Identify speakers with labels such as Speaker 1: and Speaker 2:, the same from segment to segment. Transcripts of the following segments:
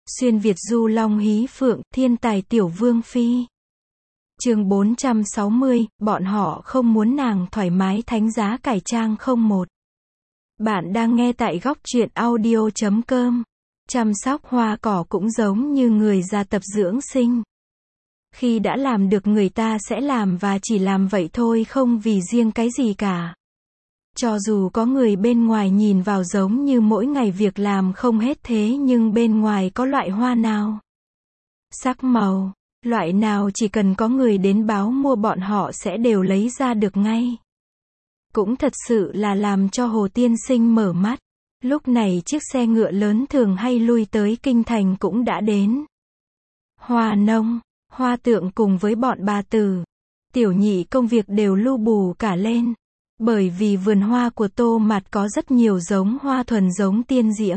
Speaker 1: Xuyên Việt du long hí phượng, thiên tài tiểu vương phi. Chương 460, bọn họ không muốn nàng thoải mái thánh giá cải trang 01. Bạn đang nghe tại góc truyện audio.com. Chăm sóc hoa cỏ cũng giống như người già tập dưỡng sinh. Khi đã làm được người ta sẽ làm và chỉ làm vậy thôi, không vì riêng cái gì cả. Cho dù có người bên ngoài nhìn vào giống như mỗi ngày việc làm không hết, thế nhưng bên ngoài có loại hoa nào, sắc màu, loại nào chỉ cần có người đến báo mua bọn họ sẽ đều lấy ra được ngay. Cũng thật sự là làm cho Hồ tiên sinh mở mắt. Lúc này chiếc xe ngựa lớn thường hay lui tới kinh thành cũng đã đến. Hoa nông, Hoa tượng cùng với bọn bà tử, tiểu nhị công việc đều lu bù cả lên. Bởi vì vườn hoa của Tô Mạt có rất nhiều giống hoa thuần giống tiên diễm.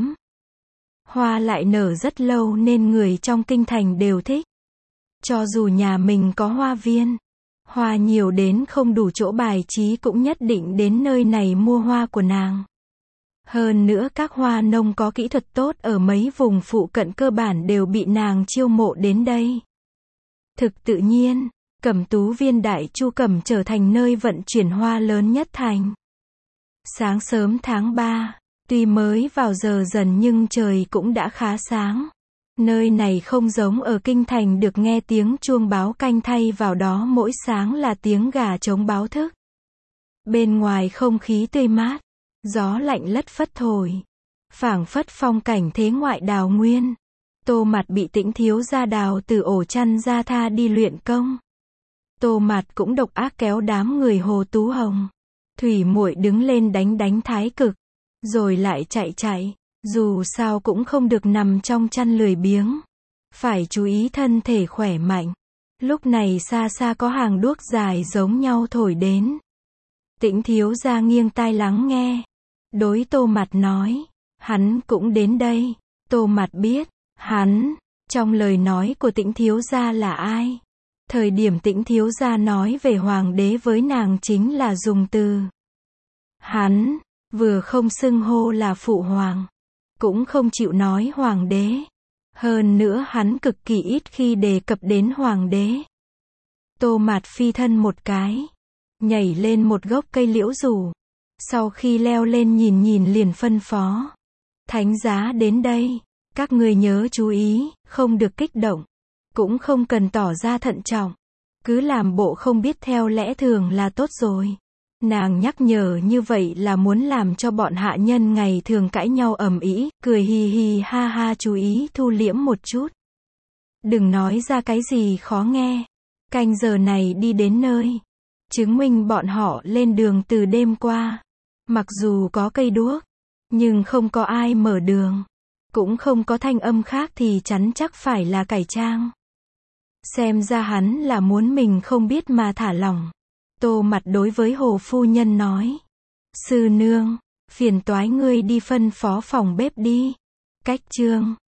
Speaker 1: Hoa lại nở rất lâu nên người trong kinh thành đều thích. Cho dù nhà mình có hoa viên, hoa nhiều đến không đủ chỗ bài trí cũng nhất định đến nơi này mua hoa của nàng. Hơn nữa các hoa nông có kỹ thuật tốt ở mấy vùng phụ cận cơ bản đều bị nàng chiêu mộ đến đây. Thực tự nhiên, Cẩm Tú Viên Đại Chu Cẩm trở thành nơi vận chuyển hoa lớn nhất thành. Sáng sớm tháng 3, tuy mới vào giờ dần nhưng trời cũng đã khá sáng. Nơi này không giống ở kinh thành được nghe tiếng chuông báo canh, thay vào đó mỗi sáng là tiếng gà trống báo thức. Bên ngoài không khí tươi mát, gió lạnh lất phất thổi, phảng phất phong cảnh thế ngoại đào nguyên. Tô Mạt bị Tĩnh thiếu gia đào từ ổ chăn ra tha đi luyện công. Tô Mạt cũng độc ác kéo đám người Hồ Tú Hồng, Thủy Muội đứng lên đánh Thái Cực, rồi lại chạy, dù sao cũng không được nằm trong chăn lười biếng, phải chú ý thân thể khỏe mạnh. Lúc này xa xa có hàng đuốc dài giống nhau thổi đến. Tĩnh thiếu gia nghiêng tai lắng nghe, đối Tô Mạt nói, hắn cũng đến đây. Tô Mạt biết, hắn, trong lời nói của Tĩnh thiếu gia là ai. Thời điểm Tĩnh thiếu gia nói về hoàng đế với nàng chính là dùng từ hắn, vừa không xưng hô là phụ hoàng, cũng không chịu nói hoàng đế. Hơn nữa hắn cực kỳ ít khi đề cập đến hoàng đế. Tô Mạt phi thân một cái, nhảy lên một gốc cây liễu rủ. Sau khi leo lên nhìn liền phân phó, thánh giá đến đây, các người nhớ chú ý, không được kích động, cũng không cần tỏ ra thận trọng, cứ làm bộ không biết theo lẽ thường là tốt rồi. Nàng nhắc nhở như vậy là muốn làm cho bọn hạ nhân ngày thường cãi nhau ầm ĩ, cười hì hì ha ha chú ý thu liễm một chút. Đừng nói ra cái gì khó nghe. Canh giờ này đi đến nơi, chứng minh bọn họ lên đường từ đêm qua. Mặc dù có cây đuốc, nhưng không có ai mở đường, cũng không có thanh âm khác thì chắn chắc phải là cải trang. Xem ra hắn là muốn mình không biết mà thả lỏng. Tô Mạt đối với Hồ phu nhân nói, sư nương, phiền toái ngươi đi phân phó phòng bếp đi. Cách chương